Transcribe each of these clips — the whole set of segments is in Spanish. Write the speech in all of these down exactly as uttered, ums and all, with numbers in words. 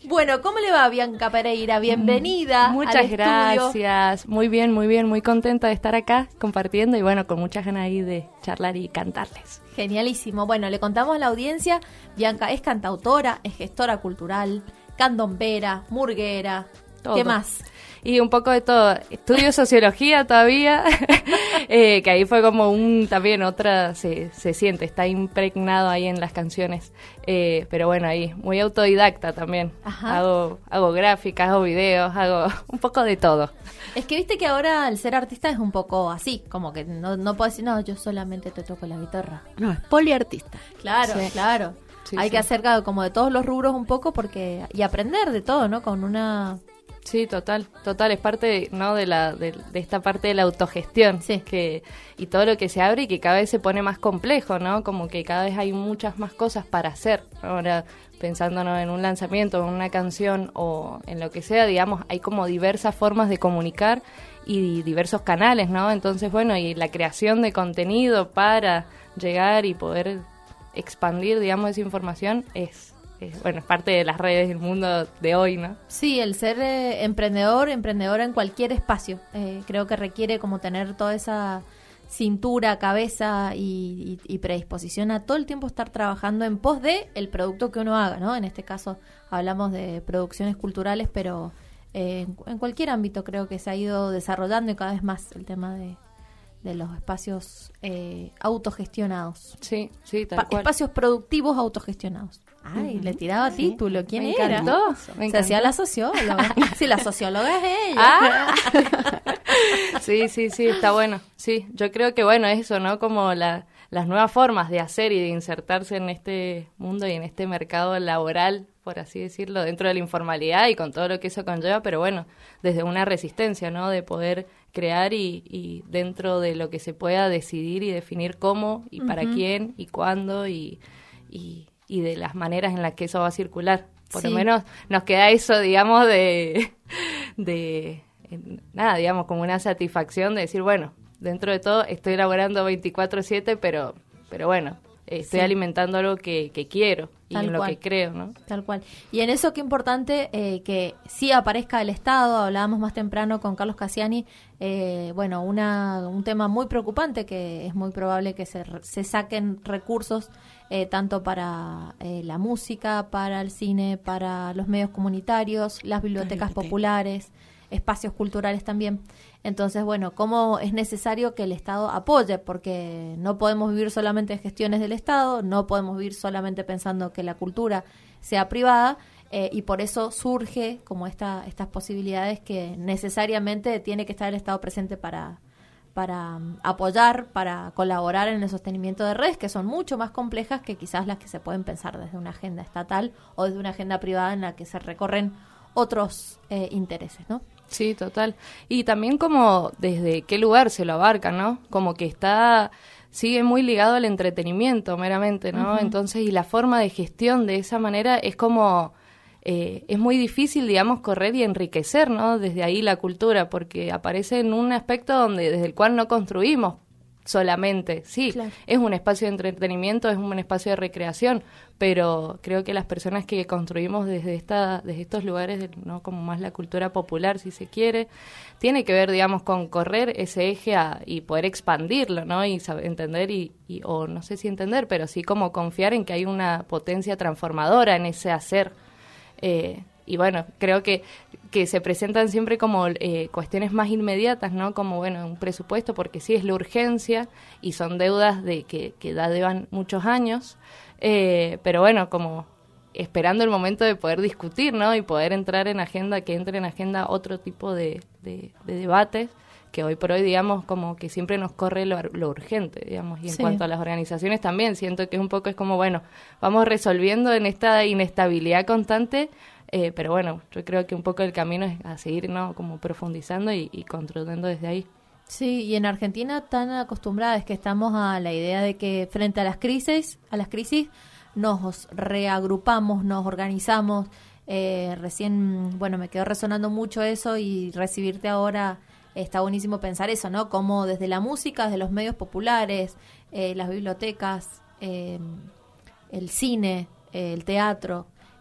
Bueno, ¿cómo le va, Bianca Pereira? Bienvenida. Muchas al gracias. Muy bien, muy bien, muy contenta de estar acá compartiendo y bueno, con muchas ganas ahí de charlar y cantarles. Genialísimo. Bueno, le contamos a la audiencia, Bianca es cantautora, es gestora cultural, candombera, murguera, Todo. ¿qué más? Y un poco de todo. Estudio sociología todavía, eh, que ahí fue como un, también otra, se, se siente, está impregnado ahí en las canciones. Eh, pero bueno, ahí, muy autodidacta también. Ajá. Hago, hago gráficas, hago videos, hago un poco de todo. Es que viste que ahora el ser artista es un poco así, como que no, no puedo decir, no, yo solamente te toco la guitarra. No, es poliartista. Claro, Sí. claro. Sí, Hay sí. que hacer como de todos los rubros un poco porque y aprender de todo, ¿no? Con una... Sí, total, total, es parte, ¿no?, de la de, de esta parte de la autogestión, Sí. que y todo lo que se abre y que cada vez se pone más complejo, ¿no? Como que cada vez hay muchas más cosas para hacer. Ahora, pensándonos en un lanzamiento, en una canción o en lo que sea, digamos, hay como diversas formas de comunicar y diversos canales, ¿no? Entonces, bueno, y la creación de contenido para llegar y poder expandir, digamos, esa información es... Es, bueno, es parte de las redes del mundo de hoy, ¿no? Sí, el ser eh, emprendedor, emprendedora en cualquier espacio, eh, creo que requiere como tener toda esa cintura, cabeza y, y, y predisposición a todo el tiempo estar trabajando en pos de el producto que uno haga, ¿no? En este caso hablamos de producciones culturales, pero eh, en, en cualquier ámbito creo que se ha ido desarrollando y cada vez más el tema de, de los espacios eh, autogestionados. Sí, sí, tal Pa- cual. espacios productivos autogestionados. Ay, Ujú. le tiraba Sí. título. ¿Quién Me era? encantó, me Se encantó. hacía la socióloga. Sí, la socióloga es ella. Ah. Sí, sí, sí, está bueno. Sí, yo creo que bueno, eso, ¿no? Como la, las nuevas formas de hacer y de insertarse en este mundo y en este mercado laboral, por así decirlo, dentro de la informalidad y con todo lo que eso conlleva, pero bueno, desde una resistencia, ¿no? De poder crear y, y dentro de lo que se pueda decidir y definir cómo y para Ujú. quién y cuándo y, y, y de las maneras en las que eso va a circular. Por Sí. lo menos nos queda eso, digamos, de... de en- nada, digamos, como una satisfacción de decir, bueno, dentro de todo estoy elaborando veinticuatro siete, pero pero bueno, eh, estoy Sí. alimentando algo que, que quiero y Tal en lo cual. que creo, ¿no? Tal cual. Y en eso qué importante eh, que sí aparezca el Estado. Hablábamos más temprano con Carlos Cassiani. Eh, bueno, una, un tema muy preocupante que es muy probable que se, re- se saquen recursos eh, tanto para eh, la música, para el cine, para los medios comunitarios, las bibliotecas bibliotecas. populares, espacios culturales también. Entonces, bueno, cómo es necesario que el Estado apoye, porque no podemos vivir solamente de gestiones del Estado, no podemos vivir solamente pensando que la cultura sea privada, eh, y por eso surge como esta, estas posibilidades que necesariamente tiene que estar el Estado presente para, para um, apoyar, para colaborar en el sostenimiento de redes que son mucho más complejas que quizás las que se pueden pensar desde una agenda estatal o desde una agenda privada en la que se recorren otros eh, intereses, ¿no? Sí, total. Y también como desde qué lugar se lo abarca, ¿no? Como que está, sigue muy ligado al entretenimiento meramente, ¿no? Ujú. Entonces, y la forma de gestión de esa manera es como, eh, es muy difícil, digamos, correr y enriquecer, ¿no? Desde ahí la cultura, porque aparece en un aspecto donde, desde el cual no construimos solamente. Sí, Claro. es un espacio de entretenimiento, es un espacio de recreación, pero creo que las personas que construimos desde esta, desde estos lugares, de- no como más la cultura popular, si se quiere, tiene que ver, digamos, con correr ese eje a- y poder expandirlo, ¿no? Y saber, entender y, y o no sé si entender, pero sí como confiar en que hay una potencia transformadora en ese hacer. Eh, y bueno, creo que, que se presentan siempre como eh, cuestiones más inmediatas, ¿no? Como, bueno, un presupuesto, porque sí es la urgencia y son deudas de que, que ya llevan muchos años, eh, pero bueno, como esperando el momento de poder discutir, ¿no? Y poder entrar en agenda, que entre en agenda otro tipo de, de, de debates, que hoy por hoy, digamos, como que siempre nos corre lo, lo urgente, digamos, y en Sí. cuanto a las organizaciones también, siento que un poco es como, bueno, vamos resolviendo en esta inestabilidad constante, eh, pero bueno, yo creo que un poco el camino es a seguir, ¿no? Como profundizando y, y construyendo desde ahí. Sí, y en Argentina tan acostumbradas que estamos a la idea de que frente a las crisis, a las crisis nos reagrupamos, nos organizamos. Eh, recién, bueno, me quedó resonando mucho eso y recibirte ahora está buenísimo pensar eso, ¿no? Como desde la música, desde los medios populares, eh, las bibliotecas, eh, el cine, eh, el teatro,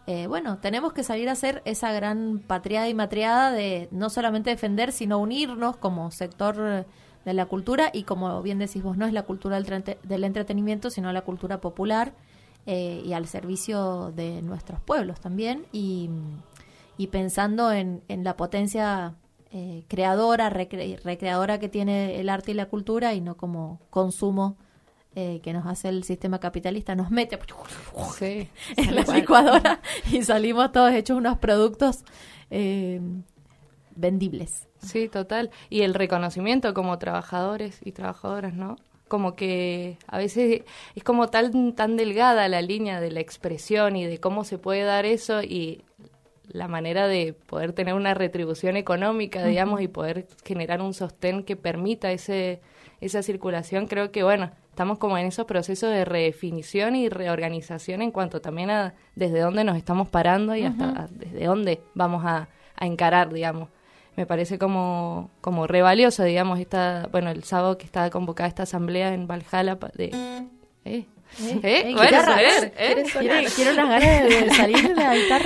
eh, bueno, tenemos que salir a hacer esa gran patriada y matriada de no solamente defender, sino unirnos como sector de la cultura, y como bien decís vos, no es la cultura del, tre- del entretenimiento, sino la cultura popular, eh, y al servicio de nuestros pueblos también, y, y pensando en, en la potencia eh, creadora, recre- recreadora que tiene el arte y la cultura, y no como consumo eh, que nos hace el sistema capitalista, nos mete Sí, en la licuadora y salimos todos hechos unos productos eh, vendibles. Sí, total. Y el reconocimiento como trabajadores y trabajadoras, ¿no? Como que a veces es como tan, tan delgada la línea de la expresión y de cómo se puede dar eso, y la manera de poder tener una retribución económica, digamos, uh-huh. y poder generar un sostén que permita ese esa circulación. Creo que, bueno, estamos como en esos procesos de redefinición y reorganización en cuanto también a desde dónde nos estamos parando y uh-huh. hasta a, desde dónde vamos a, a encarar, digamos. Me parece como, como re valioso, digamos, esta, bueno, el sábado que estaba convocada esta asamblea en Valhalla de... ¿Eh? ¿Eh? ¿Eh? ¿Eh? Bueno, ¿eh? ¿Eh? Quiero unas ganas de salir de la guitarra.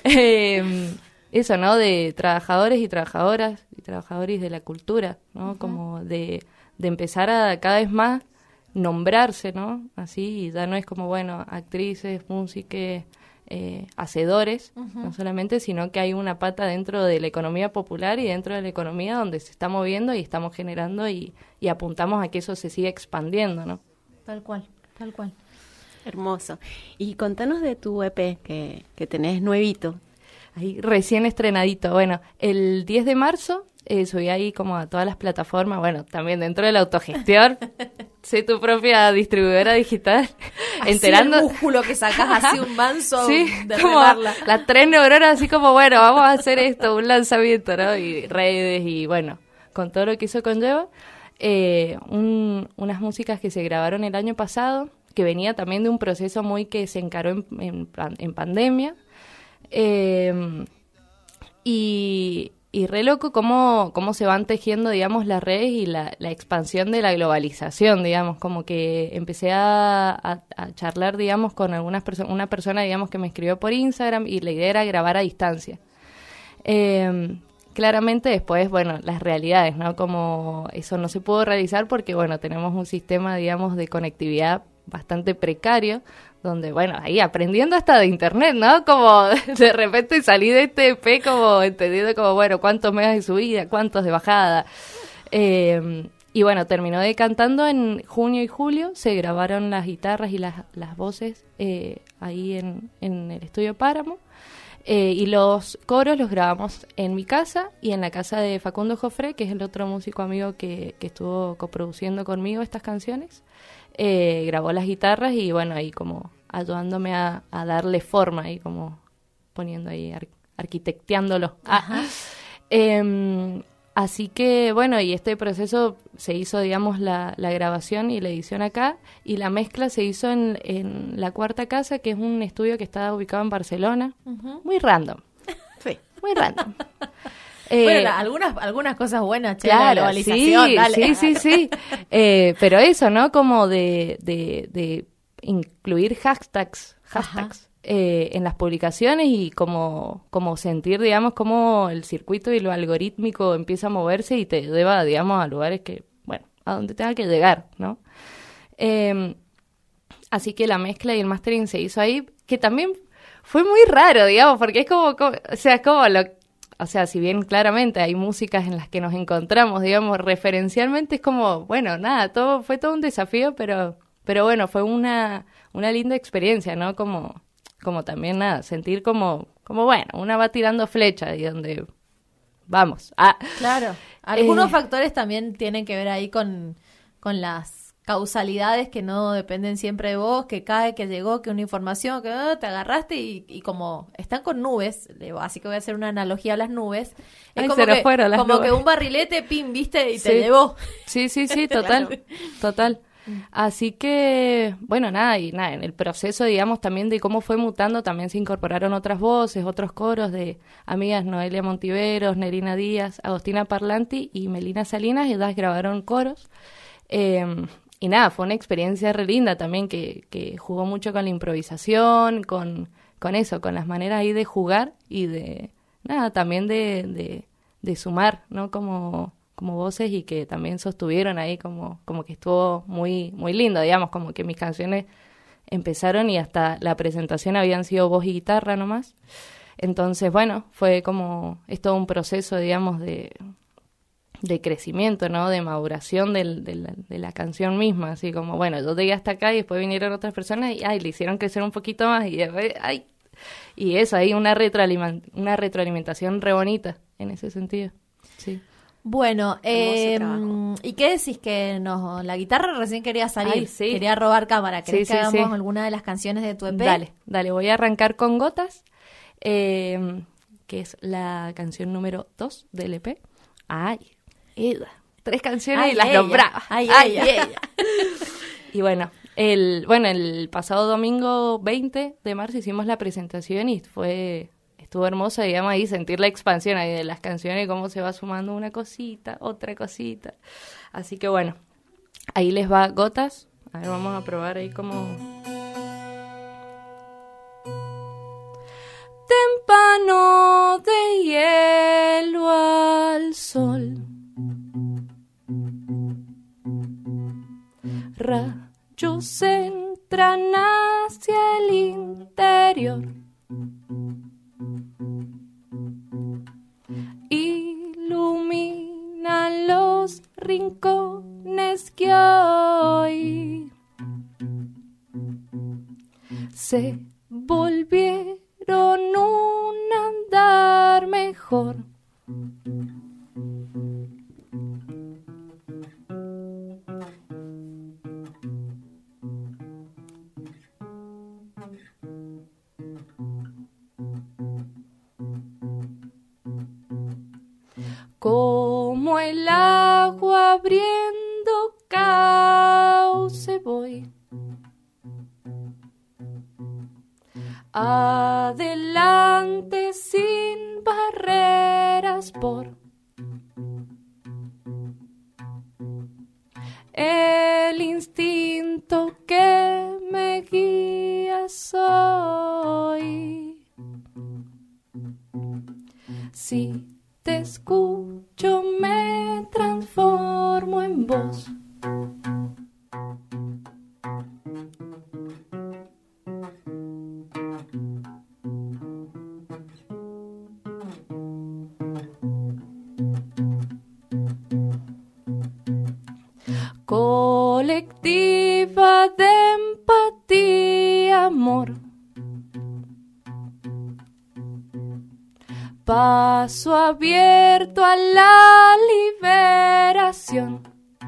eh, eso, ¿no? De trabajadores y trabajadoras y trabajadores de la cultura, ¿no? Uh-huh. Como de, de empezar a cada vez más nombrarse, ¿no? Así, ya no es como, bueno, actrices, músicas... Eh, hacedores, uh-huh. no solamente, sino que hay una pata dentro de la economía popular y dentro de la economía donde se está moviendo y estamos generando y, y apuntamos a que eso se siga expandiendo, ¿no? Tal cual, tal cual. Hermoso. Y contanos de tu E P que, que tenés nuevito. Ahí, recién estrenadito. Bueno, el diez de marzo eh, subí ahí como a todas las plataformas, bueno, también dentro de la autogestión. Sé tu propia distribuidora digital. Así enterando el músculo que sacas así un manso sí, de como remarla. Las tres neuronas así como, bueno, vamos a hacer esto, un lanzamiento, ¿no? Y redes y bueno, con todo lo que eso conlleva. Eh, un, unas músicas que se grabaron el año pasado, que venía también de un proceso muy que se encaró en, en, en pandemia. Eh, y... Y re loco cómo, cómo se van tejiendo, digamos, las redes y la, la expansión de la globalización, digamos, como que empecé a, a, a charlar, digamos, con algunas personas, una persona, digamos, que me escribió por Instagram y la idea era grabar a distancia. Eh, claramente después, bueno, las realidades, ¿no? Como eso no se pudo realizar porque, bueno, tenemos un sistema, digamos, de conectividad bastante precario, donde, bueno, ahí aprendiendo hasta de internet, ¿no? Como de repente salí de este E P como entendiendo como, bueno, cuántos megas de subida, cuántos de bajada. Eh, y bueno, terminó decantando en junio y julio, se grabaron las guitarras y las, las voces eh, ahí en, en el estudio Páramo. Eh, y los coros los grabamos en mi casa y en la casa de Facundo Jofré, que es el otro músico amigo que, que estuvo coproduciendo conmigo estas canciones. Eh, grabó las guitarras y bueno, ahí como ayudándome a, a darle forma y como poniendo ahí, ar- arquitecteándolo. Ah. Eh, así que bueno, y este proceso se hizo, digamos, la, la grabación y la edición acá, y la mezcla se hizo en, en La Cuarta Casa, que es un estudio que está ubicado en Barcelona. Uh-huh. Muy random. Sí. Muy random. Eh, bueno, algunas algunas cosas buenas, che, claro, la globalización, sí, dale. sí, sí, sí. Eh, pero eso, ¿no? Como de, de, de incluir hashtags, hashtags eh, en las publicaciones y como, como sentir, digamos, como el circuito y lo algorítmico empieza a moverse y te lleva, digamos, a lugares que, bueno, a donde tenga que llegar, ¿no? Eh, así que la mezcla y el mastering se hizo ahí, que también fue muy raro, digamos, porque es como, como o sea, es como lo O sea, si bien claramente hay músicas en las que nos encontramos, digamos, referencialmente es como, bueno, nada, todo fue todo un desafío, pero pero bueno, fue una una linda experiencia, ¿no? Como como también, nada, sentir como, como bueno, una va tirando flecha y donde vamos. Ah. Claro, algunos eh, factores también tienen que ver ahí con, con las causalidades que no dependen siempre de vos, que cae, que llegó, que una información, que oh, te agarraste y, y como están con nubes, así que voy a hacer una analogía a las nubes, es Ay, como, se nos que, fueron las como nubes. que un barrilete, pin, viste, y sí. te llevó. Sí, sí, sí, total, Claro. total. Así que, bueno, nada, y nada, en el proceso, digamos, también de cómo fue mutando, también se incorporaron otras voces, otros coros de amigas Noelia Montiveros, Nerina Díaz, Agostina Parlanti y Melina Salinas, ellas grabaron coros. Eh, y nada, fue una experiencia re linda también que, que jugó mucho con la improvisación, con, con eso, con las maneras ahí de jugar y de, nada, también de, de, de sumar, ¿no? Como, como voces y que también sostuvieron ahí como, como que estuvo muy, muy lindo, digamos, como que mis canciones empezaron y hasta la presentación habían sido voz y guitarra nomás. Entonces, bueno, fue como, es todo un proceso, digamos, de, de crecimiento, ¿no? De maduración del, de, la, de la canción misma, así como, bueno, yo llegué hasta acá y después vinieron otras personas y, ay, le hicieron crecer un poquito más y después, ay, y eso, hay una, retroaliment- una retroalimentación re bonita en ese sentido, sí. Bueno, eh, ¿y qué decís? Que no, la guitarra recién quería salir, Ay, sí. quería robar cámara. ¿Querés Sí, que sí, hagamos sí. alguna de las canciones de tu E P? Dale, dale, voy a arrancar con Gotas, eh, que es la canción número dos del E P. Ay, ella, tres canciones Ay, y las ella. nombraba. Ay, Ay, ella. ella. Y bueno, el, bueno, el pasado domingo veinte de marzo hicimos la presentación y fue... Estuvo hermoso, digamos, ahí sentir la expansión ahí de las canciones, cómo se va sumando una cosita, otra cosita. Así que bueno, ahí les va Gotas. A ver, vamos a probar ahí como... Témpano de hielo al sol. Rayos entran hacia el interior. Iluminan los rincones que hoy se volvieron un andar mejor. Como el agua abriendo cauce voy. Adelante sin barreras por el instinto que me guía soy. Si te escucho me transformo en voz. Colectiva de empatía, amor. Paso abierto a la liberación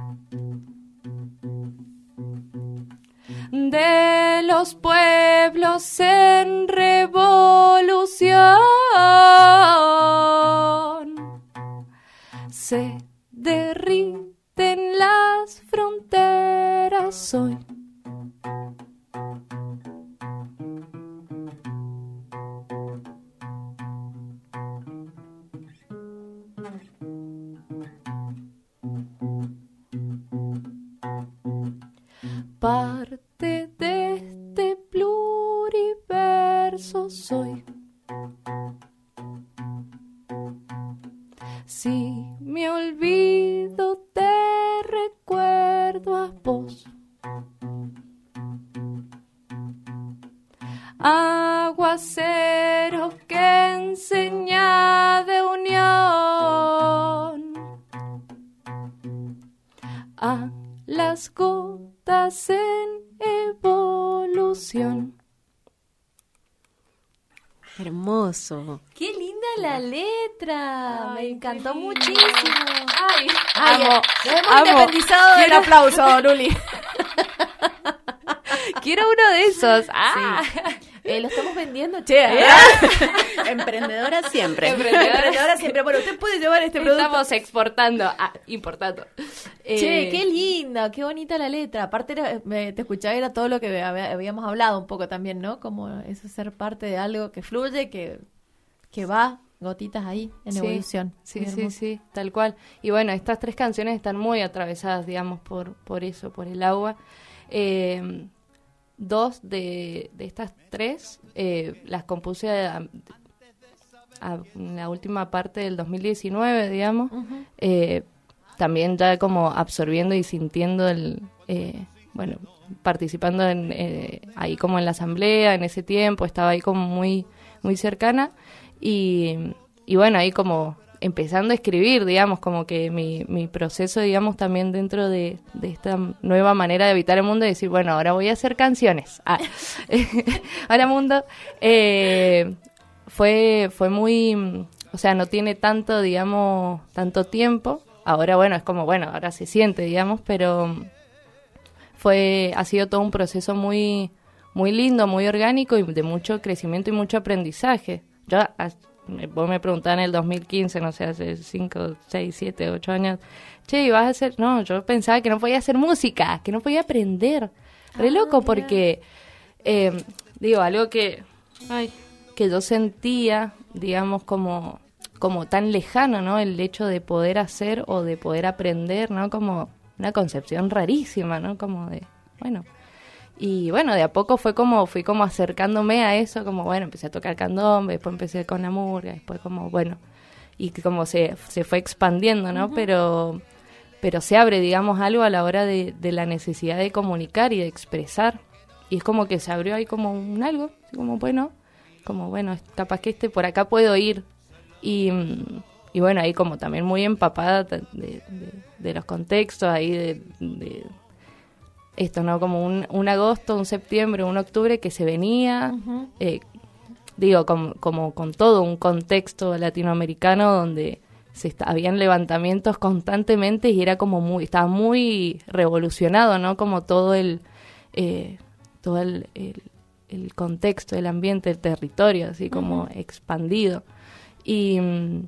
de los pueblos en revolución. Se derriten las fronteras hoy. Parte de este pluriverso soy. Si me olvido, te recuerdo a vos. Aguacero que enseña de unión a las gotas en evolución. Hermoso. ¡Qué linda la letra! Ay, Me encantó qué lindo. muchísimo. Ay, Ay, amo, nos hemos amo. independizado del Quiero- aplauso, Luli. Quiero uno de esos. Ah. Eh, lo estamos vendiendo, che. ¿eh? Emprendedora siempre. Emprendedora. Emprendedora siempre. Bueno, usted puede llevar este producto. Estamos exportando, ah, importando. Che, Eh, qué linda, qué bonita la letra. Aparte, era- me- te escuchaba, era todo lo que hab- habíamos hablado un poco también, ¿no? Como eso, ser parte de algo que fluye, que, que va, gotitas ahí, en Sí, evolución. Sí, Muy sí, hermoso. sí, tal cual. Y bueno, estas tres canciones están muy atravesadas, digamos, por, por eso, por el agua. Eh, dos de, de estas tres eh, las compuse a, a, en la última parte del dos mil diecinueve, digamos, uh-huh. eh, también ya como absorbiendo y sintiendo el, eh, bueno, participando en, eh, ahí como en la asamblea en ese tiempo, estaba ahí como muy, muy cercana y, y bueno, ahí como empezando a escribir, digamos, como que mi, mi proceso, digamos, también dentro de, de esta nueva manera de habitar el mundo, y decir, bueno, ahora voy a hacer canciones. Ah. Ahora mundo, eh, fue, fue muy, o sea, no tiene tanto, digamos, tanto tiempo. Ahora, bueno, es como, bueno, ahora se siente, digamos, pero fue, ha sido todo un proceso muy, muy lindo, muy orgánico y de mucho crecimiento y mucho aprendizaje. Yo, vos me preguntabas en el dos mil quince, no sé, hace cinco, seis, siete, ocho años, che, ¿y vas a hacer? No, yo pensaba que no podía hacer música, que no podía aprender. Re ah, loco, mira. Porque, eh, digo, algo que, ay, que yo sentía, digamos, como, como tan lejano, ¿no? El hecho de poder hacer o de poder aprender, ¿no? Como una concepción rarísima, ¿no? Como de, bueno... Y bueno, de a poco fue como, fui como acercándome a eso, como bueno, empecé a tocar candombe, después empecé con la murga, después como, bueno, y como se, se fue expandiendo, ¿no? Uh-huh. Pero, pero se abre, digamos, algo a la hora de, de la necesidad de comunicar y de expresar. Y es como que se abrió ahí como un algo, como bueno, como bueno, capaz que este por acá puedo ir. Y, y bueno, ahí como también muy empapada de, de, de los contextos, ahí de... de esto, ¿no? Como un, un agosto, un septiembre, un octubre que se venía, uh-huh. eh, digo, com, como con todo un contexto latinoamericano donde se está, habían levantamientos constantemente y era como muy, estaba muy revolucionado, ¿no? Como todo el, eh, todo el, el, el contexto, el ambiente, el territorio, así como uh-huh. expandido. Y...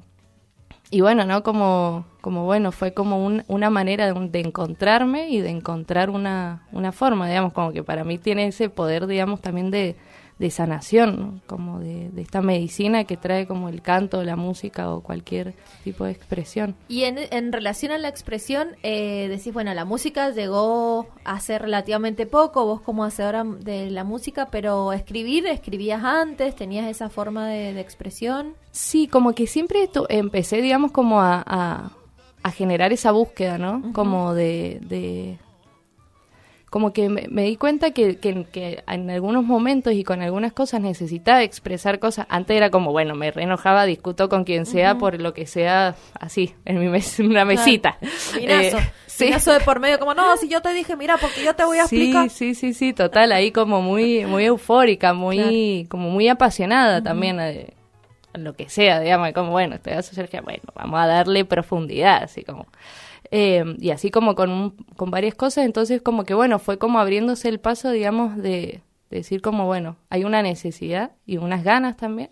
Y bueno, ¿no? Como, como bueno, fue como un, una manera de, de encontrarme y de encontrar una, una forma, digamos, como que para mí tiene ese poder, digamos, también de, de sanación, ¿no? Como de, de esta medicina que trae como el canto, la música o cualquier tipo de expresión. Y en, en relación a la expresión, eh, decís, bueno, la música llegó hace relativamente poco, vos como hacedora de la música, pero escribir, ¿escribías antes? ¿Tenías esa forma de, de expresión? Sí, como que siempre esto, empecé, digamos, como a, a, a generar esa búsqueda, ¿no? Uh-huh. Como de... de como que me, me di cuenta que, que, que en algunos momentos y con algunas cosas necesitaba expresar cosas. Antes era como, bueno, me re enojaba, discuto con quien sea uh-huh. por lo que sea, así, en mi mes, una mesita. Minazo, eh, sí. Minazo de por medio, como, no, si yo te dije, mira, porque yo te voy a sí, explicar. Sí, sí, sí, total, ahí como muy muy eufórica, muy claro. como muy apasionada uh-huh. también, eh, lo que sea, digamos, como, bueno, te vas a hacer que, bueno, vamos a darle profundidad, así como... Eh, y así como con, un, con varias cosas, entonces como que bueno, fue como abriéndose el paso, digamos, de, de decir como bueno, hay una necesidad y unas ganas también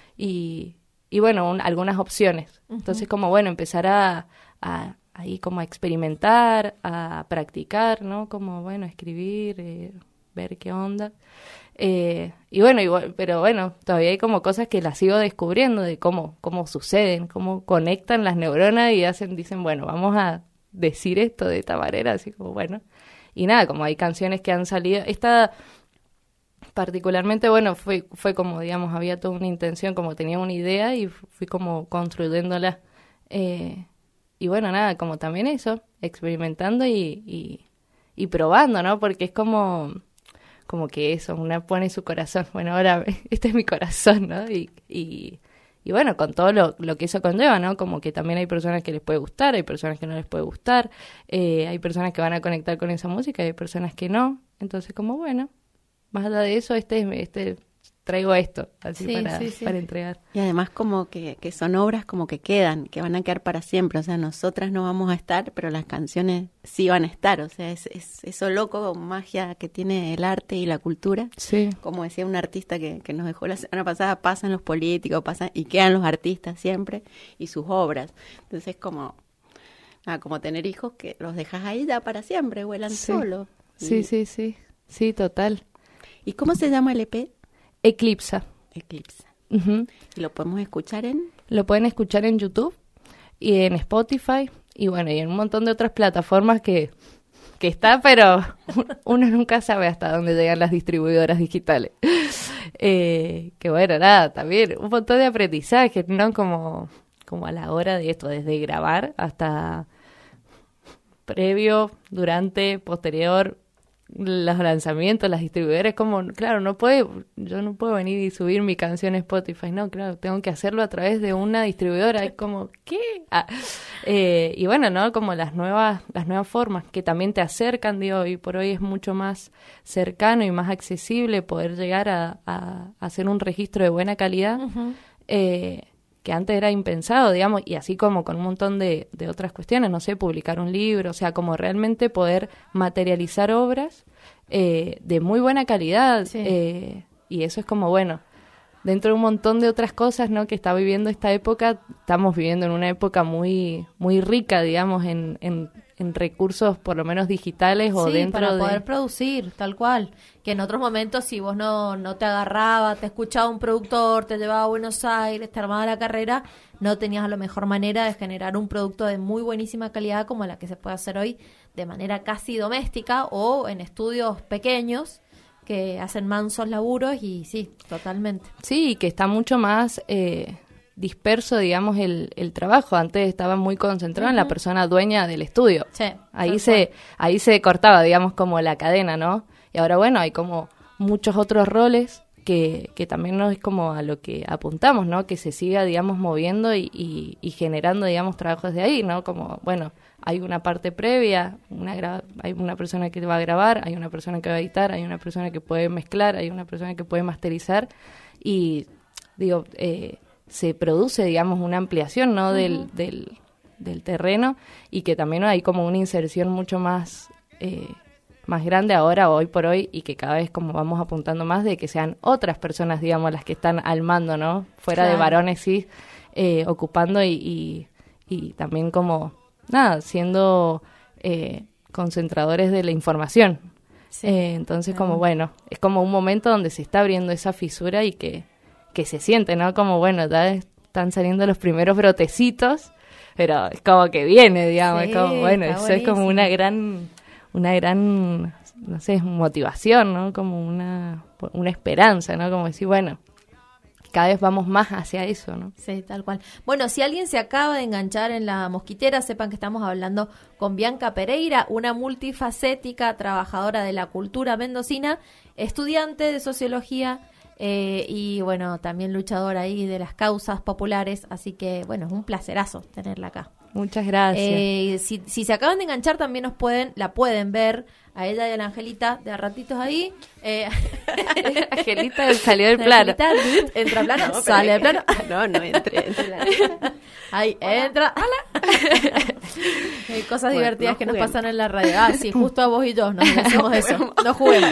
y, y bueno, un, algunas opciones. Uh-huh. Entonces como bueno, empezar a, a ahí como a experimentar, a practicar, ¿no? Como bueno, escribir, eh, ver qué onda. Eh, y bueno, igual, pero bueno, todavía hay como cosas que las sigo descubriendo de cómo, cómo suceden, cómo conectan las neuronas y hacen, dicen, bueno, vamos a decir esto de esta manera, así como bueno. Y nada, como hay canciones que han salido, esta particularmente, bueno, fue, fue como, digamos, había toda una intención, como tenía una idea y fui como construyéndola. Eh, y bueno, nada, como también eso, experimentando y, y, y probando, ¿no? Porque es como... como que eso, una pone su corazón, bueno, ahora este es mi corazón, ¿no? Y, y, y bueno, con todo lo, lo que eso conlleva, ¿no? Como que también hay personas que les puede gustar, hay personas que no les puede gustar, eh, hay personas que van a conectar con esa música, hay personas que no, entonces como bueno, más allá de eso, este, este traigo esto, así sí, para, sí, sí. para entregar. Y además como que, que son obras como que quedan, que van a quedar para siempre, o sea, nosotras no vamos a estar, pero las canciones sí van a estar, o sea, es, es eso loco, magia que tiene el arte y la cultura. Sí. Como decía un artista que, que nos dejó la semana pasada, pasan los políticos, pasan y quedan los artistas siempre y sus obras. Entonces como, ah, como tener hijos que los dejas ahí ya para siempre, vuelan sí. solos. Sí, y, sí, sí, sí, total. ¿Y cómo se llama el E P? Eclipsa. Eclipsa. Uh-huh. ¿Y lo podemos escuchar en? Lo pueden escuchar en YouTube y en Spotify y bueno, y en un montón de otras plataformas que que está, pero uno nunca sabe hasta dónde llegan las distribuidoras digitales. Eh, que bueno, nada, también un montón de aprendizaje, ¿no? Como, como a la hora de esto, desde grabar hasta previo, durante, posterior, los lanzamientos, las distribuidoras, como, claro, no puede, yo no puedo venir y subir mi canción a Spotify, no, claro, tengo que hacerlo a través de una distribuidora, es como, ¿qué? Ah, eh, y bueno, ¿no? Como las nuevas, las nuevas formas que también te acercan, digo, y por hoy es mucho más cercano y más accesible poder llegar a, a, a hacer un registro de buena calidad, uh-huh. eh, que antes era impensado, digamos, y así como con un montón de, de otras cuestiones, no sé, publicar un libro, o sea, como realmente poder materializar obras eh, de muy buena calidad, sí. eh, y eso es como, bueno, dentro de un montón de otras cosas, ¿no?, que está viviendo esta época, estamos viviendo en una época muy muy rica, digamos, en, en, en recursos, por lo menos digitales, o sí, dentro para de... poder producir, tal cual, que en otros momentos si vos no, no te agarraba, te escuchaba un productor, te llevaba a Buenos Aires, te armaba la carrera, no tenías a lo mejor manera de generar un producto de muy buenísima calidad como la que se puede hacer hoy de manera casi doméstica o en estudios pequeños que hacen mansos laburos, y sí, totalmente. Sí, que está mucho más eh, disperso, digamos, el, el trabajo. Antes estaba muy concentrado uh-huh. en la persona dueña del estudio. Sí, ahí se cual. ahí se cortaba, digamos, como la cadena, ¿no? Y ahora, bueno, hay como muchos otros roles que, que también no es como a lo que apuntamos, ¿no? Que se siga, digamos, moviendo y, y, y generando, digamos, trabajos de ahí, ¿no? Como, bueno, hay una parte previa, una gra- hay una persona que va a grabar, hay una persona que va a editar, hay una persona que puede mezclar, hay una persona que puede masterizar, y, digo, eh, se produce, digamos, una ampliación, ¿no? Uh-huh. del, del, del terreno, y que también hay como una inserción mucho más... Eh, más grande ahora, hoy por hoy, y que cada vez como vamos apuntando más de que sean otras personas, digamos, las que están al mando, ¿no? Fuera claro. de varones, sí, eh, ocupando y, y, y también como, nada, siendo eh, concentradores de la información. Sí, eh, entonces, claro. como, bueno, es como un momento donde se está abriendo esa fisura y que, que se siente, ¿no? Como, bueno, ya están saliendo los primeros brotecitos, pero es como que viene, digamos, sí, es como, bueno, eso buenísimo. Es como una gran... una gran, no sé, motivación, ¿no? Como una, una esperanza, ¿no? Como decir, bueno, cada vez vamos más hacia eso, ¿no? Sí, tal cual. Bueno, si alguien se acaba de enganchar en La Mosquitera, sepan que estamos hablando con Bianca Pereira, una multifacética trabajadora de la cultura mendocina, estudiante de sociología eh, y, bueno, también luchadora ahí de las causas populares, así que, bueno, es un placerazo tenerla acá. Muchas gracias. Eh, si, si se acaban de enganchar, también nos pueden, la pueden ver a ella y a la Angelita de a ratitos ahí. Eh, Angelita salió del plano. Angelita entra al plano, no, sale del plano. No, no entre, entre la... Ahí hola. Entra. Hola. Hay cosas bueno, divertidas no que nos pasan en la radio. Ah, sí, justo a vos y yo nos hacemos no eso. No juguemos.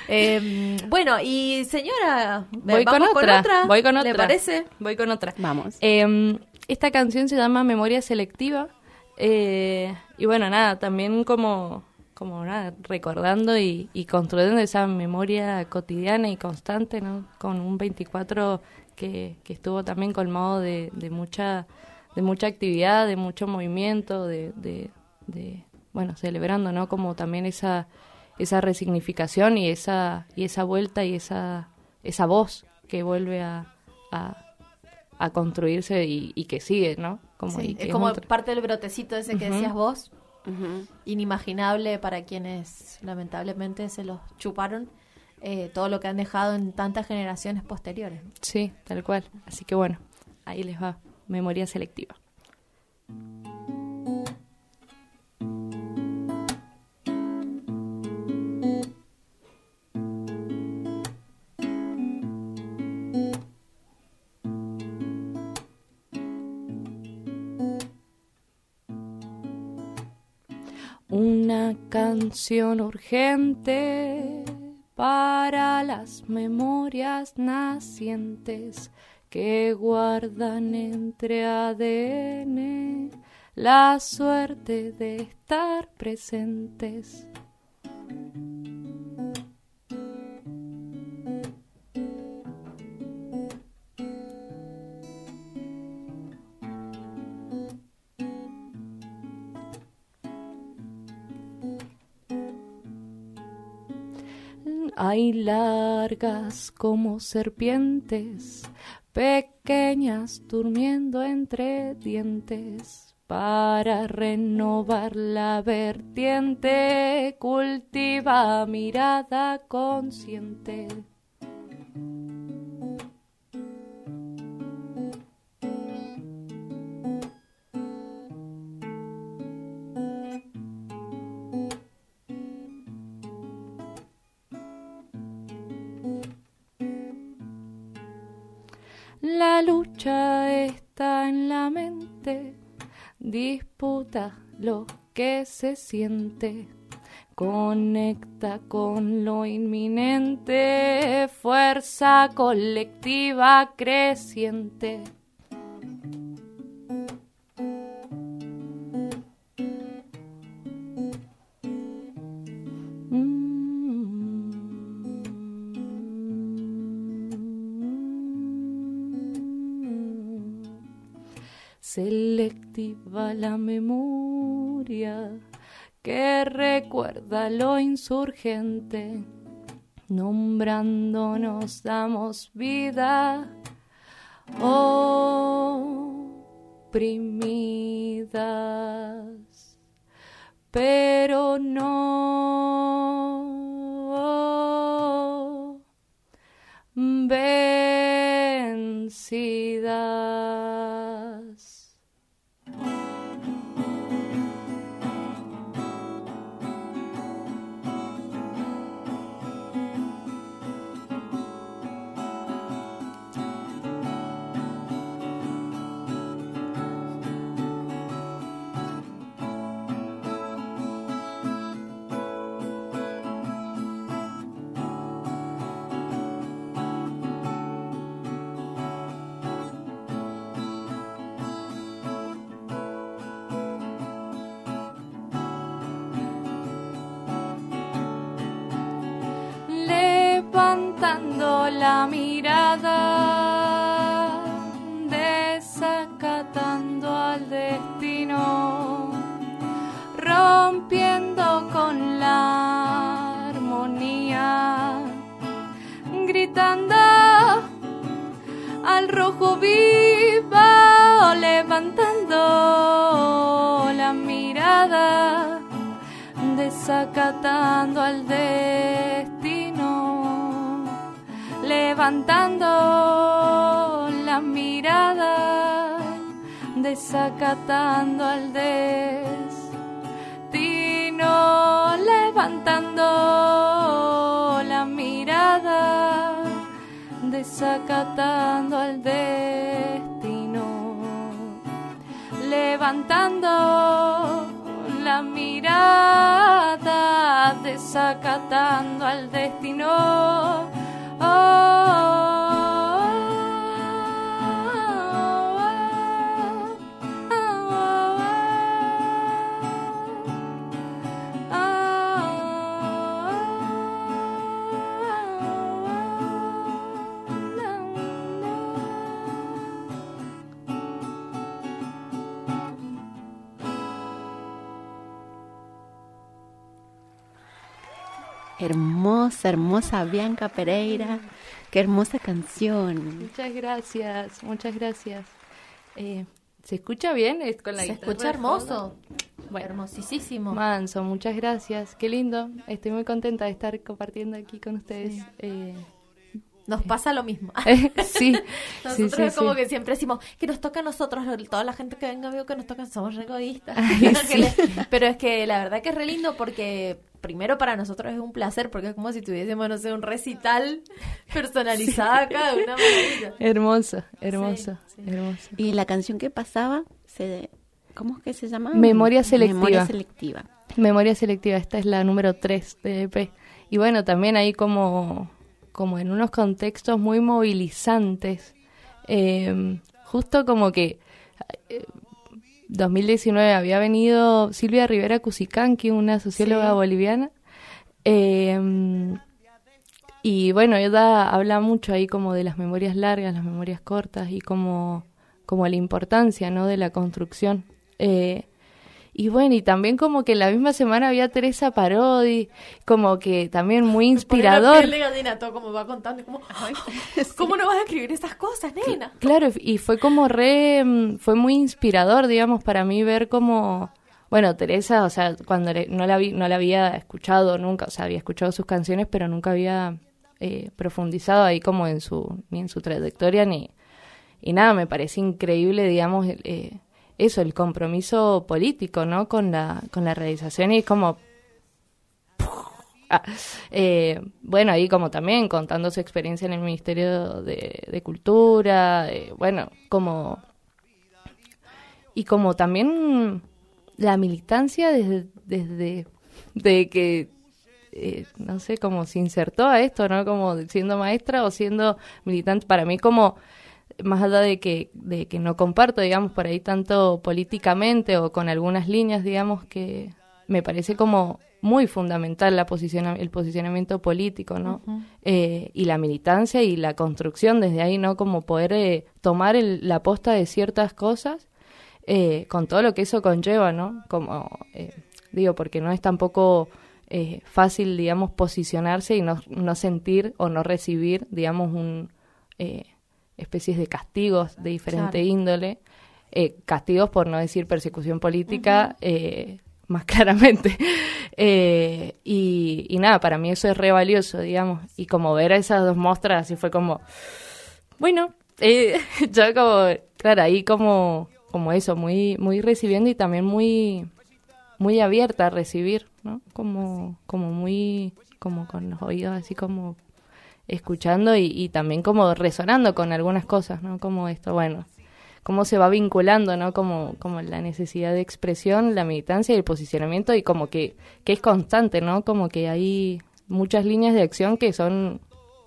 Eh, bueno, y señora, voy vamos con otra. con otra. Voy con otra. ¿Le parece? Voy con otra. Vamos. Eh, Esta canción se llama Memoria Selectiva, eh, y bueno, nada, también como, como nada, recordando y, y construyendo esa memoria cotidiana y constante, ¿no? Con un veinticuatro que, que estuvo también colmado de, de mucha de mucha actividad, de mucho movimiento, de, de, de bueno, celebrando, ¿no? Como también esa esa resignificación y esa y esa vuelta y esa esa voz que vuelve a, a a construirse y, y que sigue, ¿no? Como sí, y que es como es un... parte del brotecito ese que uh-huh. decías vos, uh-huh. inimaginable para quienes lamentablemente se los chuparon, eh, todo lo que han dejado en tantas generaciones posteriores. Sí, tal cual. Así que bueno, ahí les va, Memoria Selectiva. Una canción urgente para las memorias nacientes que guardan entre A D N la suerte de estar presentes. Hay largas como serpientes, pequeñas durmiendo entre dientes, para renovar la vertiente, cultiva mirada consciente. La lucha está en la mente, disputa lo que se siente, conecta con lo inminente, fuerza colectiva creciente. Selectiva la memoria que recuerda lo insurgente, nombrándonos damos vida oprimidas, pero no vencidas. Levantando la mirada, desacatando al destino, rompiendo con la armonía, gritando al rojo vivo, levantando la mirada, desacatando al destino, levantando la mirada, desacatando al destino, levantando la mirada, desacatando al destino, levantando la mirada, desacatando al destino. Oh, Hermosa, hermosa Bianca Pereira. Qué hermosa canción. Muchas gracias, muchas gracias. Eh, ¿Se escucha bien? Es con la Se guitarra escucha de fondo. hermoso. Bueno, hermosísimo. Manso, muchas gracias. Qué lindo. Estoy muy contenta de estar compartiendo aquí con ustedes. Sí. Eh, Nos pasa lo mismo. sí, Nosotros sí, sí, es como sí. que siempre decimos que nos toca a nosotros, toda la gente que venga veo que nos toca, somos re egoístas. Ay, sí. Pero es que la verdad que es re lindo porque primero para nosotros es un placer porque es como si tuviésemos, no sé, un recital personalizado acá, una maravilla. Hermoso, hermoso, Sí, sí. hermoso. Y la canción que pasaba, se, ¿cómo es que se llama? Memoria selectiva. Memoria selectiva. Memoria selectiva, esta es la número tres de E P. Y bueno, también ahí como, como en unos contextos muy movilizantes, eh, justo como que eh, dos mil diecinueve había venido Silvia Rivera Cusicanqui, una socióloga Sí. boliviana, eh, y bueno, ella habla mucho ahí como de las memorias largas, las memorias cortas y como, como la importancia, ¿no?, de la construcción. Eh, y bueno, y también como que la misma semana había Teresa Parodi, como que también muy inspirador. Pone la piel de gallina, todo como va contando, como, ay, ¿cómo no vas a escribir esas cosas, nena? Claro, y fue como re, fue muy inspirador, digamos, para mí ver como, bueno, Teresa, o sea, cuando le, no la vi, no la había escuchado nunca, o sea, había escuchado sus canciones, pero nunca había eh, profundizado ahí como en su, ni en su trayectoria, ni, y nada, me parece increíble, digamos, eh, eso, el compromiso político, ¿no? Con la, con la realización, y es como, ah, eh, bueno, ahí como también contando su experiencia en el Ministerio de, de Cultura, eh, bueno, como, y como también la militancia desde, desde de que, eh, no sé, como se insertó a esto, ¿no? Como siendo maestra o siendo militante, para mí como, más allá de que, de que no comparto, digamos, por ahí tanto políticamente o con algunas líneas, digamos, que me parece como muy fundamental la posiciona, el posicionamiento político, ¿no? Uh-huh. Eh, y la militancia y la construcción desde ahí, ¿no? Como poder eh, tomar el, la posta de ciertas cosas eh, con todo lo que eso conlleva, ¿no? Como, eh, digo, porque no es tampoco eh, fácil, digamos, posicionarse y no, no sentir o no recibir, digamos, un... Eh, especies de castigos de diferente claro. índole, eh, castigos por no decir persecución política, uh-huh. eh, más claramente. eh, y, y nada, para mí eso es re valioso, digamos, y como ver a esas dos mostras, así fue como, bueno, eh, yo como, claro, ahí como, como eso, muy, muy recibiendo y también muy, muy abierta a recibir, ¿no? Como, como muy, como con los oídos así como escuchando y, y también como resonando con algunas cosas, ¿no? Como esto, bueno, cómo se va vinculando, ¿no? Como, como la necesidad de expresión, la militancia y el posicionamiento y como que, que es constante, ¿no? Como que hay muchas líneas de acción que son,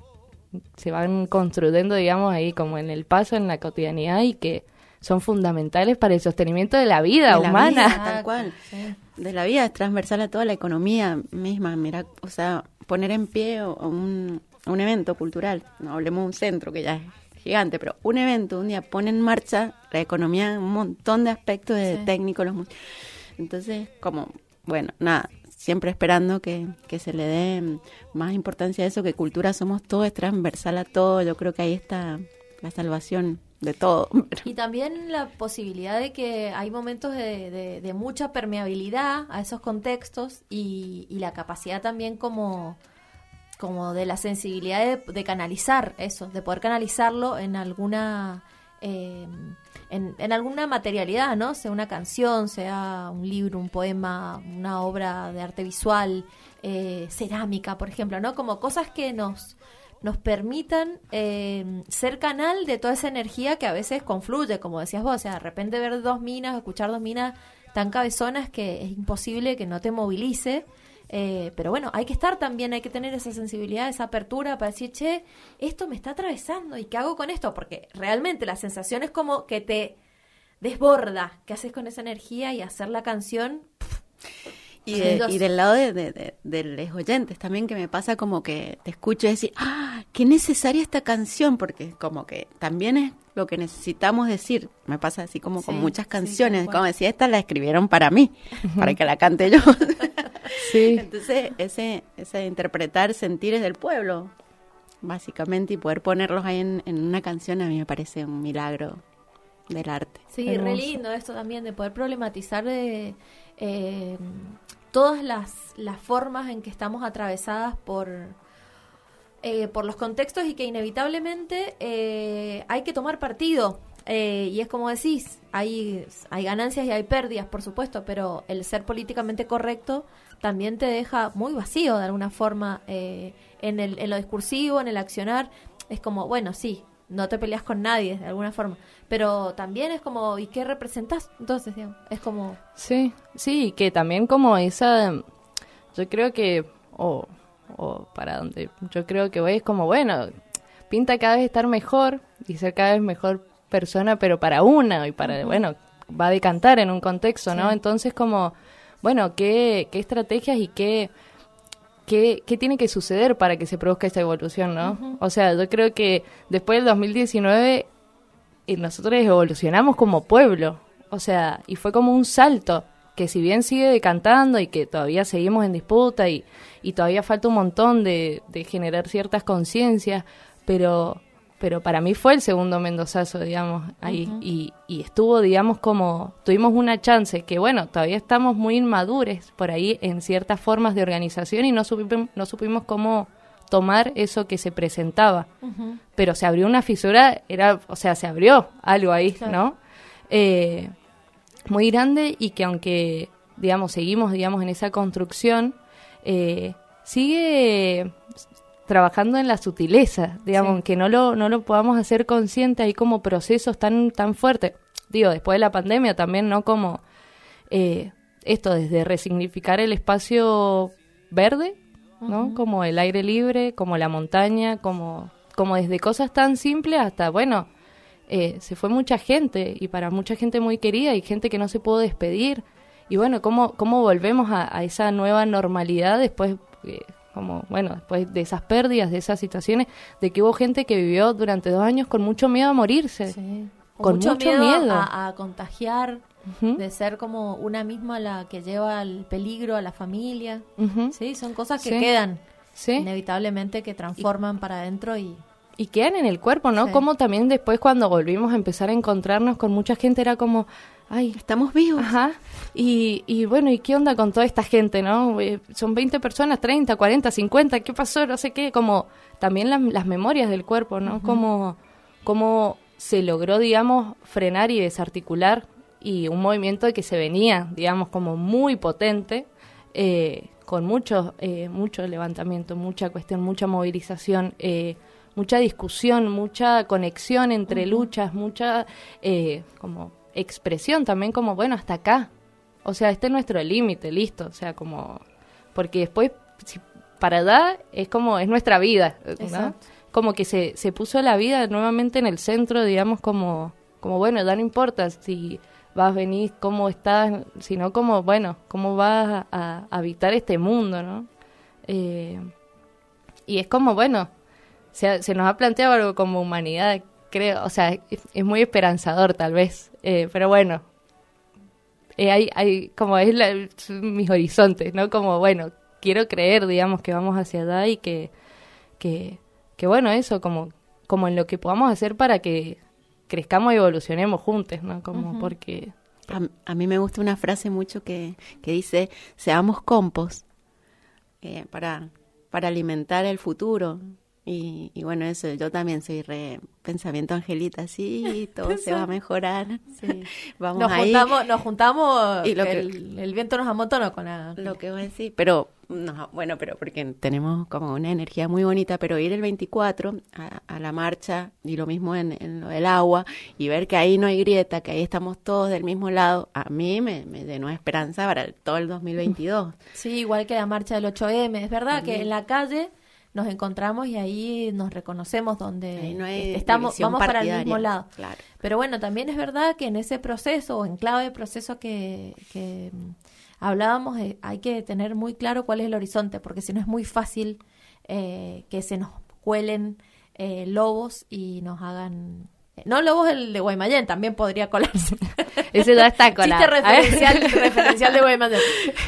se van construyendo, digamos, ahí como en el paso, en la cotidianidad y que son fundamentales para el sostenimiento de la vida de humana. La vida, tal cual. Sí. De la vida, es transversal a toda la economía misma, mira, o sea, poner en pie un... un evento cultural, no hablemos de un centro que ya es gigante, pero un evento, un día pone en marcha la economía, un montón de aspectos de sí. técnicos, los, entonces como, bueno, nada, siempre esperando que, que se le dé más importancia a eso, que cultura somos todo, es transversal a todo, yo creo que ahí está la salvación de todo. Y también la posibilidad de que hay momentos de, de, de mucha permeabilidad a esos contextos y, y la capacidad también como... como de la sensibilidad de, de canalizar eso, de poder canalizarlo en alguna eh, en, en alguna materialidad, ¿no? Sea una canción, sea un libro, un poema, una obra de arte visual, eh, cerámica, por ejemplo, ¿no? Como cosas que nos nos permitan eh, ser canal de toda esa energía que a veces confluye, como decías vos, o sea, de repente ver dos minas, escuchar dos minas tan cabezonas que es imposible que no te movilice. Eh, pero bueno, hay que estar también, hay que tener esa sensibilidad, esa apertura para decir, che, esto me está atravesando y ¿qué hago con esto? Porque realmente la sensación es como que te desborda, ¿qué haces con esa energía? Y hacer la canción... Y, de, y del lado de, de, de, de los oyentes también, que me pasa como que te escucho decir, ¡ah, qué necesaria esta canción! Porque como que también es lo que necesitamos decir. Me pasa así como sí, con muchas canciones, sí, como decía, esta la escribieron para mí, para que la cante yo. Sí. Entonces, ese, ese interpretar sentires del pueblo, básicamente, y poder ponerlos ahí en, en una canción, a mí me parece un milagro del arte. Sí, hermoso. Re lindo esto también, de poder problematizar de... Eh, todas las, las formas en que estamos atravesadas por, eh, por los contextos y que inevitablemente eh, hay que tomar partido. Eh, y es como decís, hay, hay ganancias y hay pérdidas, por supuesto, pero el ser políticamente correcto también te deja muy vacío de alguna forma eh, en, el, en lo discursivo, en el accionar. Es como, bueno, sí, no te peleas con nadie de alguna forma, pero también es como, ¿y qué representás? Entonces, digamos, es como... Sí, sí, que también como esa, yo creo que, o oh, oh, para donde yo creo que voy es como, bueno, pinta cada vez estar mejor y ser cada vez mejor persona, pero para una, y para, uh-huh. bueno, va a decantar en un contexto, ¿no? Sí. Entonces como, bueno, ¿qué, qué estrategias y qué... ¿Qué, ¿Qué tiene que suceder para que se produzca esta evolución, no? Uh-huh. O sea, yo creo que después del dos mil diecinueve eh, nosotros evolucionamos como pueblo, o sea, y fue como un salto que si bien sigue decantando y que todavía seguimos en disputa y, y todavía falta un montón de, de generar ciertas conciencias, pero pero para mí fue el segundo Mendozazo, digamos, ahí, uh-huh. y, y estuvo, digamos, como, tuvimos una chance, que bueno, todavía estamos muy inmadures por ahí en ciertas formas de organización y no supimos, no supimos cómo tomar eso que se presentaba, uh-huh. pero se abrió una fisura, era, o sea, se abrió algo ahí, claro. ¿no? Eh, muy grande y que aunque, digamos, seguimos, digamos, en esa construcción, eh, sigue trabajando en la sutileza, digamos, sí. que no lo no lo podamos hacer consciente, hay como procesos tan tan fuertes, digo, después de la pandemia también, ¿no? Como eh, esto, desde resignificar el espacio verde, ¿no? Uh-huh. Como el aire libre, como la montaña, como, como desde cosas tan simples hasta, bueno, eh, se fue mucha gente, y para mucha gente muy querida, y gente que no se pudo despedir, y bueno, cómo, cómo volvemos a, a esa nueva normalidad después, eh, como, bueno, después de esas pérdidas, de esas situaciones, de que hubo gente que vivió durante dos años con mucho miedo a morirse, sí. con mucho, mucho miedo, miedo. A, a contagiar, uh-huh. de ser como una misma la que lleva el peligro a la familia, uh-huh. sí, son cosas que sí. quedan, sí. inevitablemente, que transforman y, para adentro y... Y quedan en el cuerpo, ¿no? Sí. Como también después cuando volvimos a empezar a encontrarnos con mucha gente era como... Ay, estamos vivos. Ajá. Y, y bueno, ¿y qué onda con toda esta gente, no? Eh, son veinte personas, treinta, cuarenta, cincuenta, ¿qué pasó? No sé qué, como también las, las memorias del cuerpo, ¿no? Uh-huh. Como, como se logró, digamos, frenar y desarticular, y un movimiento que se venía, digamos, como muy potente, eh, con mucho, eh, mucho levantamiento, mucha cuestión, mucha movilización, eh, mucha discusión, mucha conexión entre uh-huh. luchas, mucha, eh, como... expresión también, como bueno, hasta acá, o sea, este es nuestro límite, listo, o sea, como, porque después si, para allá es como, es nuestra vida, ¿no? Como que se, se puso la vida nuevamente en el centro, digamos, como, como bueno, ya no importa si vas, venís, cómo estás, sino como, bueno, cómo vas a, a habitar este mundo, ¿no? Eh, y es como, bueno, se, se nos ha planteado algo como humanidad, creo, o sea, es, es muy esperanzador tal vez, eh, pero bueno, eh, hay, hay como es la, mis horizontes, ¿no? Como, bueno, quiero creer, digamos, que vamos hacia allá y que, que, que bueno, eso, como, como en lo que podamos hacer para que crezcamos y evolucionemos juntos, ¿no? Como uh-huh. porque... A, a mí me gusta una frase mucho que, que dice, seamos compost, eh, para, para alimentar el futuro. Y, y bueno, eso, yo también soy re pensamiento angelita, sí, todo se va a mejorar, sí. Vamos nos ahí. Juntamos, nos juntamos, y lo el, que, el viento nos amontonó con la... Lo que voy a decir, pero, no, bueno, pero porque tenemos como una energía muy bonita, pero ir el veinticuatro a, a la marcha, y lo mismo en, en lo del agua, y ver que ahí no hay grieta, que ahí estamos todos del mismo lado, a mí me, me llenó de esperanza para el, todo el dos mil veintidós. Sí, igual que la marcha del ocho eme, es verdad también. Que en la calle... nos encontramos y ahí nos reconocemos donde no estamos, vamos para el mismo lado. Claro. Pero bueno, también es verdad que en ese proceso, o en clave de proceso que, que hablábamos, eh, hay que tener muy claro cuál es el horizonte, porque si no es muy fácil eh, que se nos cuelen eh, lobos y nos hagan... No lobos el de Guaymallén, también podría colarse. Ese ya está colado. Chiste referencial, referencial de Guaymallén.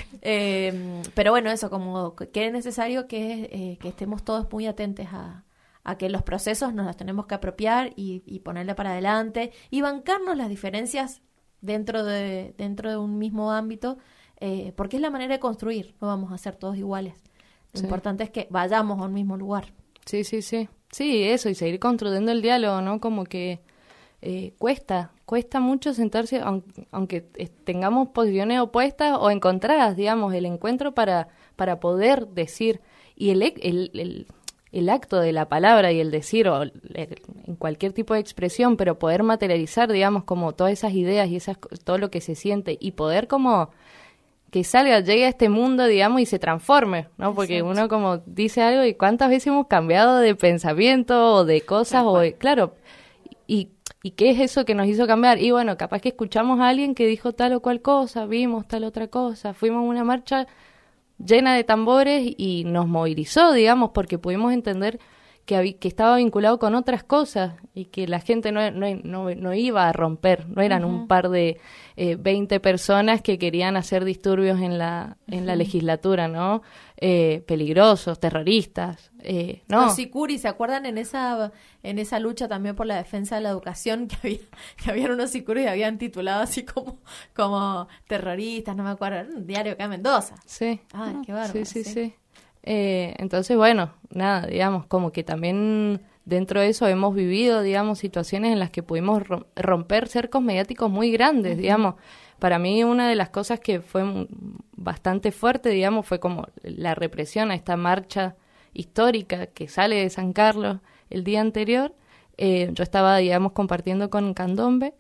Eh, pero bueno, eso, como que es necesario que, eh, que estemos todos muy atentos a, a que los procesos nos los tenemos que apropiar y, y ponerle para adelante y bancarnos las diferencias dentro de, dentro de un mismo ámbito, eh, porque es la manera de construir, no vamos a ser todos iguales. Lo sí. importante es que vayamos a un mismo lugar. Sí, sí, sí. Sí, eso, y seguir construyendo el diálogo, ¿no? Como que eh, cuesta, cuesta mucho sentarse, aunque, aunque tengamos posiciones opuestas o encontradas, digamos, el encuentro para, para poder decir, y el, el, el, el acto de la palabra y el decir, o el, en cualquier tipo de expresión, pero poder materializar, digamos, como todas esas ideas y esas todo lo que se siente, y poder como... que salga, llegue a este mundo, digamos, y se transforme, ¿no? Porque exacto. Uno como dice algo y cuántas veces hemos cambiado de pensamiento o de cosas, o de, claro, y, y qué es eso que nos hizo cambiar. Y bueno, capaz que escuchamos a alguien que dijo tal o cual cosa, vimos tal otra cosa, fuimos a una marcha llena de tambores y nos movilizó, digamos, porque pudimos entender que, hab- que estaba vinculado con otras cosas y que la gente no, no, no, no iba a romper, no eran uh-huh. un par de eh, veinte personas que querían hacer disturbios en la, en uh-huh. la legislatura, ¿no? Eh, peligrosos, terroristas, eh, ¿no? Los sicuris, ¿se acuerdan en esa en esa lucha también por la defensa de la educación que había que habían unos sicuris y habían titulado así como como terroristas, no me acuerdo, era un diario acá en Mendoza. Sí. Ay, qué bárbaro. Sí, sí, sí. sí. Eh, entonces, bueno, nada, digamos, como que también dentro de eso hemos vivido, digamos, situaciones en las que pudimos rom- romper cercos mediáticos muy grandes, uh-huh. digamos. Para mí una de las cosas que fue bastante fuerte, digamos, fue como la represión a esta marcha histórica que sale de San Carlos el día anterior. Eh, yo estaba, digamos, compartiendo con Candombe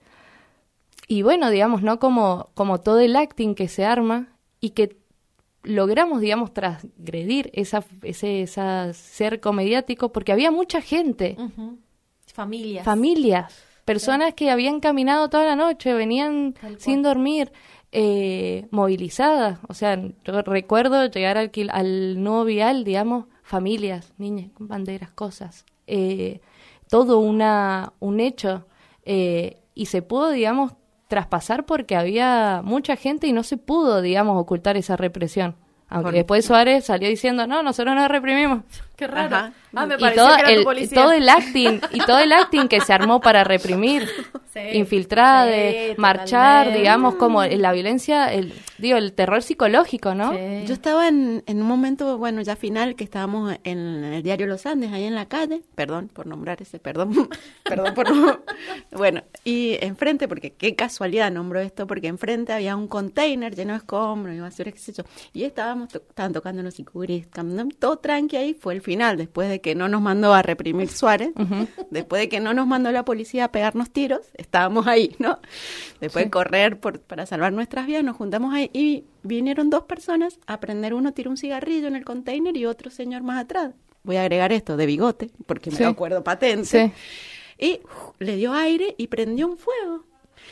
y bueno, digamos, ¿no? Como, como todo el acting que se arma y que logramos, digamos, transgredir esa, ese esa cerco mediático porque había mucha gente. Uh-huh. Familias. Familias. Personas sí. que habían caminado toda la noche, venían sin dormir, eh, movilizadas. O sea, yo recuerdo llegar al, al nuevo vial, digamos, familias, niñas con banderas, cosas. Eh, todo una un hecho. Eh, y se pudo, digamos, traspasar porque había mucha gente y no se pudo, digamos, ocultar esa represión. Aunque Por... después Suárez salió diciendo, no, nosotros no reprimimos. Qué raro. Ajá. Ah, me y pareció todo que era el, tu policía. todo el acting, y todo el acting que se armó para reprimir, sí, infiltrades, sí, marchar, totalmente. Digamos, como la violencia, el digo, el terror psicológico, ¿no? Sí. Yo estaba en, en un momento, bueno, ya final, que estábamos en el diario Los Andes, ahí en la calle, perdón por nombrar ese, perdón, perdón por no, bueno, y enfrente, porque qué casualidad nombro esto, porque enfrente había un container lleno de escombros y basura, qué sé yo, y estábamos, to- estaban tocando los sicuris, todo tranqui ahí, fue el final, después de que no nos mandó a reprimir Suárez, uh-huh. después de que no nos mandó la policía a pegarnos tiros, estábamos ahí, ¿no? Después sí. de correr por, para salvar nuestras vidas, nos juntamos ahí y vinieron dos personas a prender, uno tiró un cigarrillo en el container y otro señor más atrás, voy a agregar esto, de bigote, porque me sí. lo acuerdo patente, sí. y uh, le dio aire y prendió un fuego.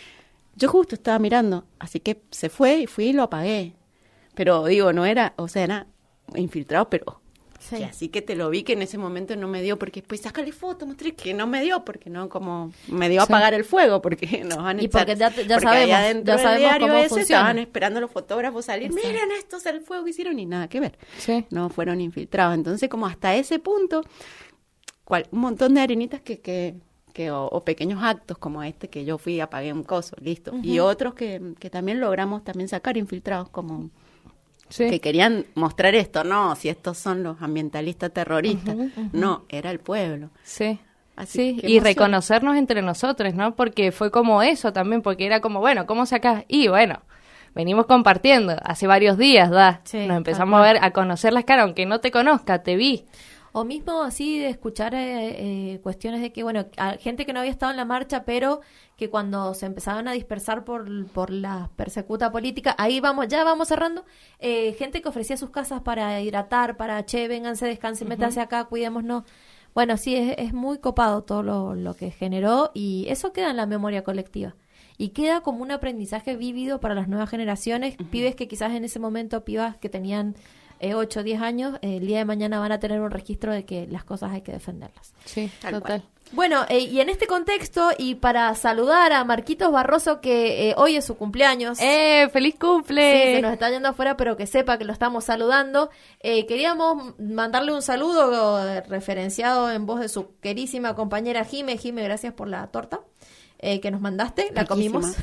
Yo justo estaba mirando, así que se fue y fui y lo apagué. Pero digo, no era, o sea, era infiltrado, pero sí. que así que te lo vi que en ese momento no me dio, porque después sácale foto, mostré que no me dio, porque no, como me dio a sí. apagar el fuego, porque nos van a y echar. porque ya, ya porque sabemos, adentro ya sabemos del cómo ese, funciona. Estaban esperando los fotógrafos salir, sí. miren, esto es el fuego que hicieron y nada que ver. Sí. No fueron infiltrados. Entonces, como hasta ese punto, cual, un montón de arenitas que... que Que, o, o pequeños actos como este que yo fui, apagué un coso, listo. Uh-huh. Y otros que, que también logramos también sacar infiltrados como sí. que querían mostrar esto, no, si estos son los ambientalistas terroristas, uh-huh, uh-huh. no, era el pueblo. Sí. Así sí, y reconocernos entre nosotros, ¿no? Porque fue como eso también, porque era como, bueno, ¿cómo sacás? Y bueno, venimos compartiendo, hace varios días, da, sí, nos empezamos a ver, a conocer las caras, aunque no te conozca, te vi. O mismo así de escuchar eh, eh, cuestiones de que, bueno, a gente que no había estado en la marcha, pero que cuando se empezaban a dispersar por, por la persecuta política, ahí vamos, ya vamos cerrando, eh, gente que ofrecía sus casas para hidratar, para, che, vénganse, descansen, uh-huh. métanse acá, cuidémonos. Bueno, sí, es, es muy copado todo lo, lo que generó y eso queda en la memoria colectiva. Y queda como un aprendizaje vívido para las nuevas generaciones, uh-huh. pibes que quizás en ese momento, pibas que tenían... Eh, ocho o diez años, eh, el día de mañana van a tener un registro de que las cosas hay que defenderlas. Sí, tal total. Cual. Bueno, eh, y en este contexto, y para saludar a Marquitos Barroso, que eh, hoy es su cumpleaños. ¡Eh, feliz cumple! Sí, se nos está yendo afuera, pero que sepa que lo estamos saludando. Eh, queríamos mandarle un saludo eh, referenciado en voz de su querísima compañera Jime. Jime, gracias por la torta eh, que nos mandaste, la Riquísima. Comimos.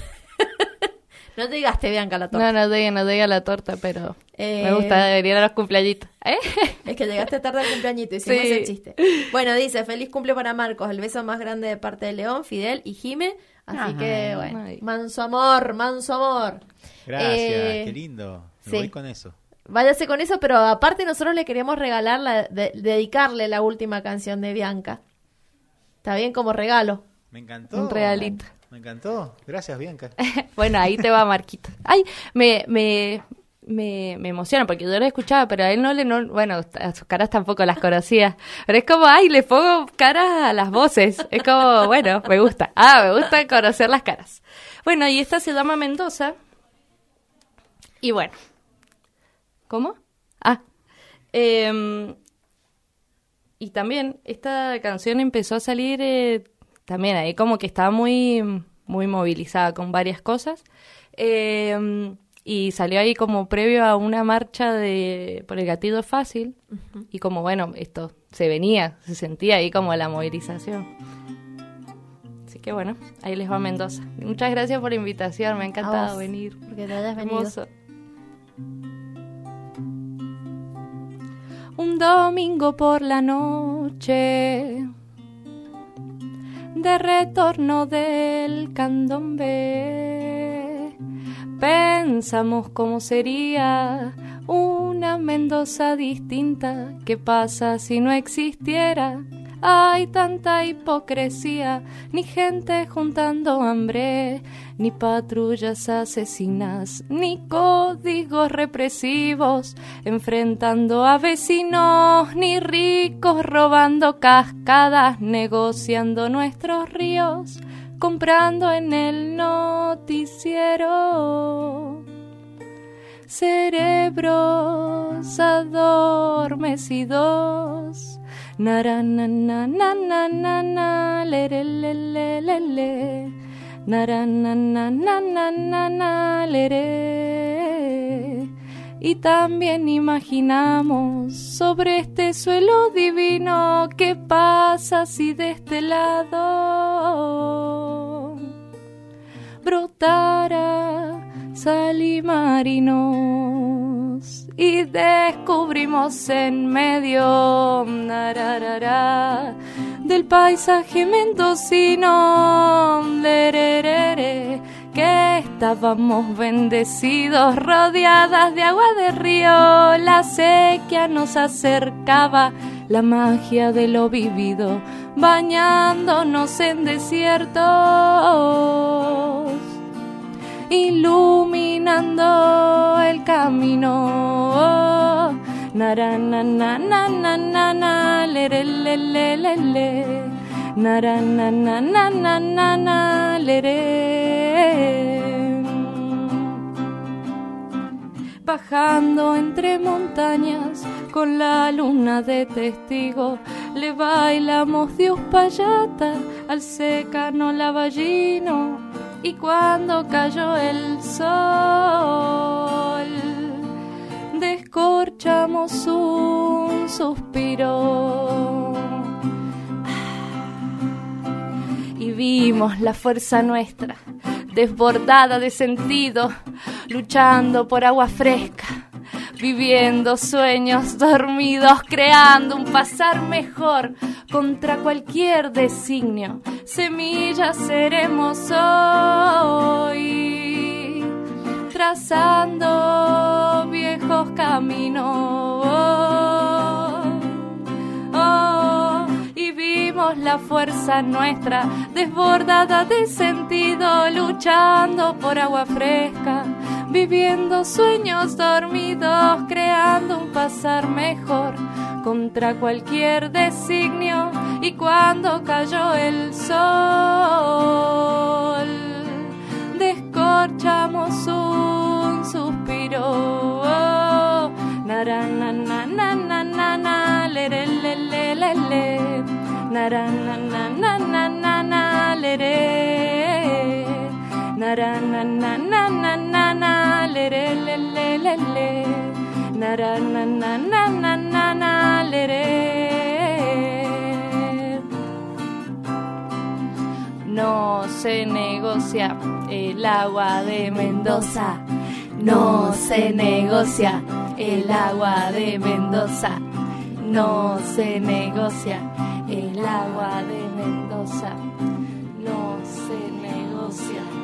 No te digaste, Bianca, la torta. No, no te no diga la torta, pero eh, me gusta, deberían a los cumpleañitos. ¿Eh? Es que llegaste tarde al cumpleañito, hicimos sí. ese chiste. Bueno, dice, feliz cumple para Marcos, el beso más grande de parte de León, Fidel y Jime. Así Ajá. que, bueno, Ay. manso amor, manso amor. Gracias, eh, qué lindo. Me sí. voy con eso. Váyase con eso, pero aparte nosotros le queríamos regalar, la, de, dedicarle la última canción de Bianca. ¿Está bien? Como regalo. Me encantó. Un regalito. Me encantó. Gracias, Bianca. Bueno, ahí te va Marquito. Ay, me, me, me, me emociona porque yo lo escuchaba, pero a él no le... No, bueno, a sus caras tampoco las conocía. Pero es como, ay, le pongo caras a las voces. Es como, bueno, me gusta. Ah, me gusta conocer las caras. Bueno, y esta se llama Mendoza. Y bueno. ¿Cómo? Ah. Eh, y también esta canción empezó a salir eh, también ahí como que estaba muy, muy movilizada con varias cosas. Eh, y salió ahí como previo a una marcha de por el gatillo fácil. Uh-huh. Y como, bueno, esto se venía, se sentía ahí como la movilización. Así que bueno, ahí les va Mendoza. Muchas gracias por la invitación, me ha encantado venir. Porque te hayas venido. Hermoso. Un domingo por la noche, de retorno del candombe, pensamos cómo sería una Mendoza distinta. ¿Qué pasa si no existiera? Hay tanta hipocresía, ni gente juntando hambre, ni patrullas asesinas, ni códigos represivos enfrentando a vecinos, ni ricos robando cascadas, negociando nuestros ríos, comprando en el noticiero. Cerebros adormecidos, narananananana, lerelelelele, narananananana, leré. Y también imaginamos sobre este suelo divino qué pasa si de este lado brotara salimarinos y descubrimos en medio nararara, del paisaje mendocino lererere, que estábamos bendecidos, rodeadas de agua de río. La sequía nos acercaba, la magia de lo vivido, bañándonos en desiertos, iluminando el camino. Narananananana, lerelelelele, narananananana, leré. Bajando entre montañas con la luna de testigo, le bailamos Dios payata al secano lavallino. Y cuando cayó el sol, descorchamos un suspiro y vimos la fuerza nuestra desbordada de sentido, luchando por agua fresca, viviendo sueños dormidos, creando un pasar mejor contra cualquier designio. Semillas seremos hoy, trazando viejos caminos. Oh, y vimos la fuerza nuestra desbordada de sentido, luchando por agua fresca, viviendo sueños dormidos, creando un pasar mejor contra cualquier designio. Y cuando cayó el sol, descorchamos un suspiro. Oh, narananananana, lerelelelele, narananananana, leré, narananananana, lerelelelele, narananananana, leré. No se negocia el agua de Mendoza, no se negocia el agua de Mendoza, no se negocia el agua de Mendoza, no se negocia.